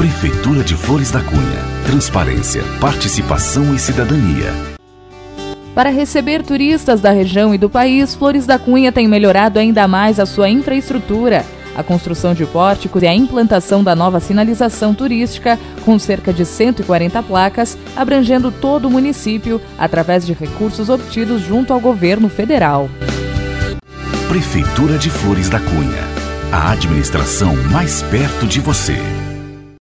Prefeitura de Flores da Cunha. Transparência, participação e cidadania. Para receber turistas da região e do país, Flores da Cunha tem melhorado ainda mais a sua infraestrutura. A construção de pórticos e a implantação da nova sinalização turística, com cerca de 140 placas, abrangendo todo o município, através de recursos obtidos junto ao governo federal. Prefeitura de Flores da Cunha. A administração mais perto de você.